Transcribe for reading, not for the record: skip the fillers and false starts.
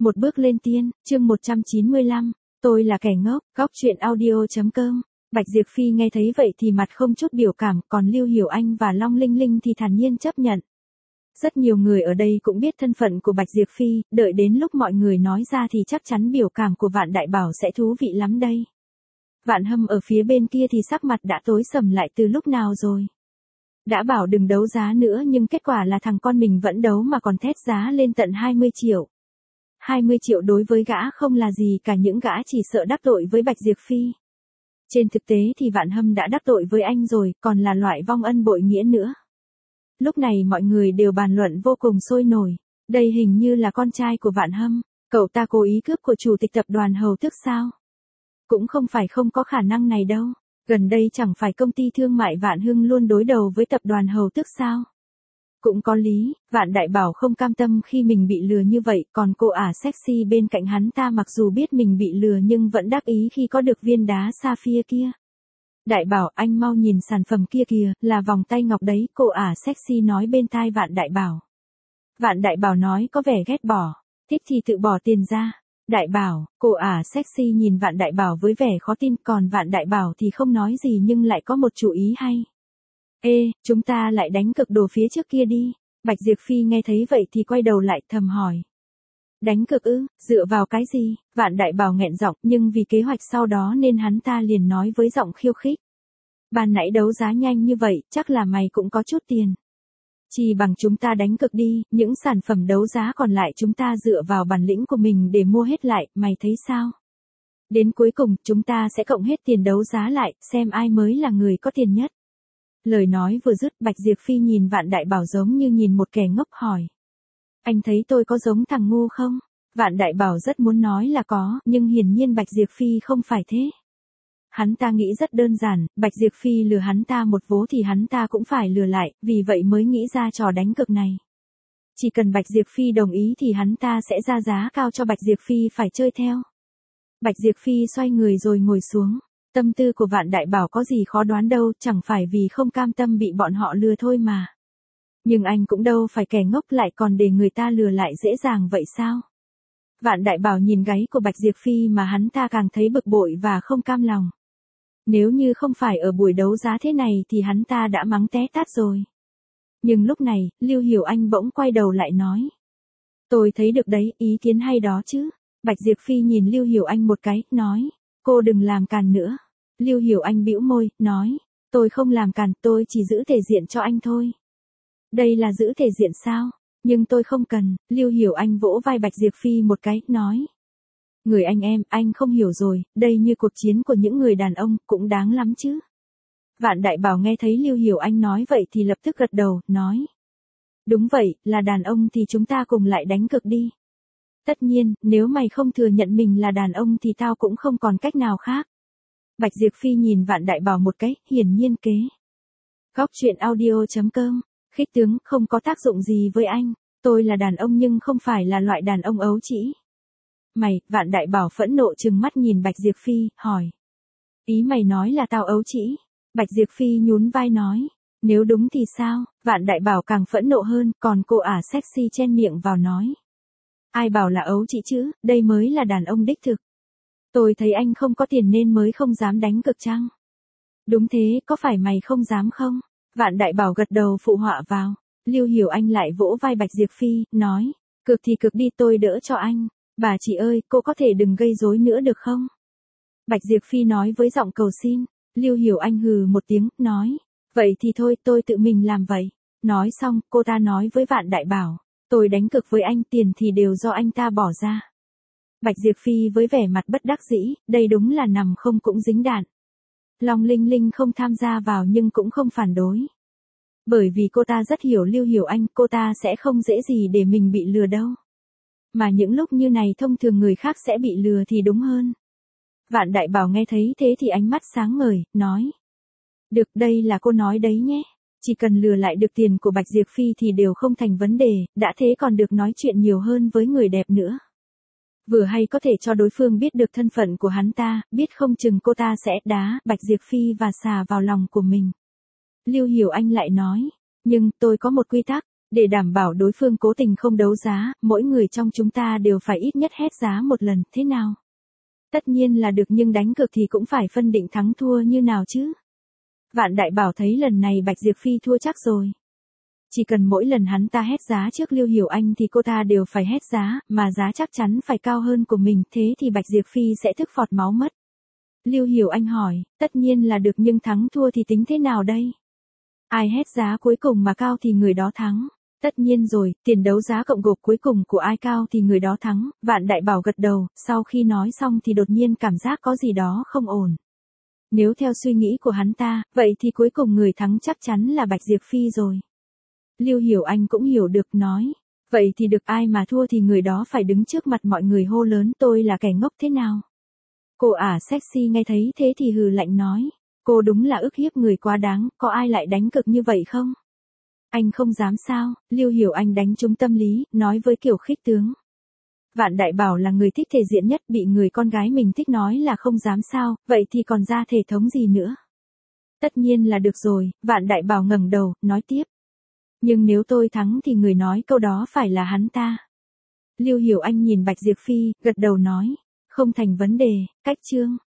Một bước lên tiên, chương 195, tôi là kẻ ngốc, góc truyện audio.com. Bạch Diệp Phi nghe thấy vậy thì mặt không chút biểu cảm, còn Lưu Hiểu Anh và Long Linh Linh thì thản nhiên chấp nhận. Rất nhiều người ở đây cũng biết thân phận của Bạch Diệp Phi, đợi đến lúc mọi người nói ra thì chắc chắn biểu cảm của Vạn Đại Bảo sẽ thú vị lắm đây. Vạn Hâm ở phía bên kia thì sắc mặt đã tối sầm lại từ lúc nào rồi. Đã bảo đừng đấu giá nữa nhưng kết quả là thằng con mình vẫn đấu mà còn thét giá lên tận 20 triệu. 20 triệu đối với gã không là gì cả, những gã chỉ sợ đắc tội với Bạch Diệp Phi. Trên thực tế thì Vạn Hâm đã đắc tội với anh rồi, còn là loại vong ân bội nghĩa nữa. Lúc này mọi người đều bàn luận vô cùng sôi nổi. Đây hình như là con trai của Vạn Hâm. Cậu ta cố ý cướp của chủ tịch tập đoàn Hầu Tước sao? Cũng không phải không có khả năng này đâu. Gần đây chẳng phải công ty thương mại Vạn Hưng luôn đối đầu với tập đoàn Hầu Tước sao? Cũng có lý, Vạn Đại Bảo không cam tâm khi mình bị lừa như vậy, còn cô ả sexy bên cạnh hắn ta mặc dù biết mình bị lừa nhưng vẫn đắc ý khi có được viên đá sapphire kia. Đại Bảo, anh mau nhìn sản phẩm kia kìa, là vòng tay ngọc đấy, cô ả sexy nói bên tai Vạn Đại Bảo. Vạn Đại Bảo nói có vẻ ghét bỏ, thích thì tự bỏ tiền ra. Đại Bảo, cô ả sexy nhìn Vạn Đại Bảo với vẻ khó tin, còn Vạn Đại Bảo thì không nói gì nhưng lại có một chủ ý hay. Ê, chúng ta lại đánh cược đồ phía trước kia đi. Bạch Diệp Phi nghe thấy vậy thì quay đầu lại thầm hỏi. Đánh cược ư, dựa vào cái gì? Vạn Đại Bảo nghẹn giọng, nhưng vì kế hoạch sau đó nên hắn ta liền nói với giọng khiêu khích. Ban nãy đấu giá nhanh như vậy, chắc là mày cũng có chút tiền. Chỉ bằng chúng ta đánh cược đi, những sản phẩm đấu giá còn lại chúng ta dựa vào bản lĩnh của mình để mua hết lại, mày thấy sao? Đến cuối cùng, chúng ta sẽ cộng hết tiền đấu giá lại, xem ai mới là người có tiền nhất. Lời nói vừa dứt, Bạch Diệp Phi nhìn Vạn Đại Bảo giống như nhìn một kẻ ngốc hỏi. Anh thấy tôi có giống thằng ngu không? Vạn Đại Bảo rất muốn nói là có, nhưng hiển nhiên Bạch Diệp Phi không phải thế. Hắn ta nghĩ rất đơn giản, Bạch Diệp Phi lừa hắn ta một vố thì hắn ta cũng phải lừa lại, vì vậy mới nghĩ ra trò đánh cược này. Chỉ cần Bạch Diệp Phi đồng ý thì hắn ta sẽ ra giá cao cho Bạch Diệp Phi phải chơi theo. Bạch Diệp Phi xoay người rồi ngồi xuống. Tâm tư của Vạn Đại Bảo có gì khó đoán đâu, chẳng phải vì không cam tâm bị bọn họ lừa thôi mà. Nhưng anh cũng đâu phải kẻ ngốc lại còn để người ta lừa lại dễ dàng vậy sao? Vạn Đại Bảo nhìn gáy của Bạch Diệp Phi mà hắn ta càng thấy bực bội và không cam lòng. Nếu như không phải ở buổi đấu giá thế này thì hắn ta đã mắng té tát rồi. Nhưng lúc này, Lưu Hiểu Anh bỗng quay đầu lại nói. Tôi thấy được đấy, ý kiến hay đó chứ. Bạch Diệp Phi nhìn Lưu Hiểu Anh một cái, nói. Cô đừng làm càn nữa. Lưu Hiểu Anh bĩu môi, nói. Tôi không làm càn, tôi chỉ giữ thể diện cho anh thôi. Đây là giữ thể diện sao? Nhưng tôi không cần. Lưu Hiểu Anh vỗ vai Bạch Diệp Phi một cái, nói. Người anh không hiểu rồi, đây như cuộc chiến của những người đàn ông, cũng đáng lắm chứ. Vạn Đại Bảo nghe thấy Lưu Hiểu Anh nói vậy thì lập tức gật đầu, nói. Đúng vậy, là đàn ông thì chúng ta cùng lại đánh cược đi. Tất nhiên, nếu mày không thừa nhận mình là đàn ông thì tao cũng không còn cách nào khác. Bạch Diệp Phi nhìn Vạn Đại Bảo một cái, hiển nhiên kế. Góc truyện audio.com, khích tướng không có tác dụng gì với anh. Tôi là đàn ông nhưng không phải là loại đàn ông ấu trĩ. Mày, Vạn Đại Bảo phẫn nộ trừng mắt nhìn Bạch Diệp Phi, hỏi. Ý mày nói là tao ấu trĩ? Bạch Diệp Phi nhún vai nói. Nếu đúng thì sao? Vạn Đại Bảo càng phẫn nộ hơn, còn cô ả sexy chen miệng vào nói. Ai bảo là ấu trĩ chứ, đây mới là đàn ông đích thực. Tôi thấy anh không có tiền nên mới không dám đánh cược chăng? Đúng thế, có phải mày không dám không? Vạn Đại Bảo gật đầu phụ họa vào. Lưu Hiểu Anh lại vỗ vai Bạch Diệp Phi, nói. Cược thì cược đi, tôi đỡ cho anh. Bà chị ơi, cô có thể đừng gây rối nữa được không? Bạch Diệp Phi nói với giọng cầu xin. Lưu Hiểu Anh hừ một tiếng, nói. Vậy thì thôi, tôi tự mình làm vậy. Nói xong, cô ta nói với Vạn Đại Bảo. Tôi đánh cược với anh, tiền thì đều do anh ta bỏ ra. Bạch Diệp Phi với vẻ mặt bất đắc dĩ, đây đúng là nằm không cũng dính đạn. Long Linh Linh không tham gia vào nhưng cũng không phản đối. Bởi vì cô ta rất hiểu Lưu Hiểu Anh, cô ta sẽ không dễ gì để mình bị lừa đâu. Mà những lúc như này thông thường người khác sẽ bị lừa thì đúng hơn. Vạn Đại Bảo nghe thấy thế thì ánh mắt sáng ngời, nói. Được, đây là cô nói đấy nhé. Chỉ cần lừa lại được tiền của Bạch Diệp Phi thì đều không thành vấn đề, đã thế còn được nói chuyện nhiều hơn với người đẹp nữa. Vừa hay có thể cho đối phương biết được thân phận của hắn ta, biết không chừng cô ta sẽ đá Bạch Diệp Phi và xà vào lòng của mình. Lưu Hiểu Anh lại nói, nhưng tôi có một quy tắc, Để đảm bảo đối phương cố tình không đấu giá, mỗi người trong chúng ta đều phải ít nhất hét giá một lần, thế nào? Tất nhiên là được, nhưng đánh cược thì cũng phải phân định thắng thua như nào chứ. Vạn Đại Bảo thấy lần này Bạch Diệp Phi thua chắc rồi. Chỉ cần mỗi lần hắn ta hét giá trước Lưu Hiểu Anh thì cô ta đều phải hét giá, mà giá chắc chắn phải cao hơn của mình, thế thì Bạch Diệp Phi sẽ thức phọt máu mất. Lưu Hiểu Anh hỏi, tất nhiên là được, nhưng thắng thua thì tính thế nào đây? Ai hét giá cuối cùng mà cao thì người đó thắng. Tất nhiên rồi, tiền đấu giá cộng gộp cuối cùng của ai cao thì người đó thắng. Vạn Đại Bảo gật đầu, sau khi nói xong thì đột nhiên cảm giác có gì đó không ổn. Nếu theo suy nghĩ của hắn ta, vậy thì cuối cùng người thắng chắc chắn là Bạch Diệp Phi rồi. Lưu Hiểu Anh cũng hiểu được, nói. Vậy thì được, ai mà thua thì người đó phải đứng trước mặt mọi người hô lớn tôi là kẻ ngốc thế nào? Cô ả sexy nghe thấy thế thì hừ lạnh nói. Cô đúng là ức hiếp người quá đáng, có ai lại đánh cực như vậy không? Anh không dám sao? Lưu Hiểu Anh đánh trúng tâm lý, nói với kiểu khích tướng. Vạn Đại Bảo là người thích thể diện nhất, bị người con gái mình thích nói là không dám sao, vậy thì còn ra thể thống gì nữa? Tất nhiên là được rồi, Vạn Đại Bảo ngẩng đầu, nói tiếp. Nhưng nếu tôi thắng thì người nói câu đó phải là hắn ta. Lưu Hiểu Anh nhìn Bạch Diệp Phi, gật đầu nói. Không thành vấn đề, cách chương.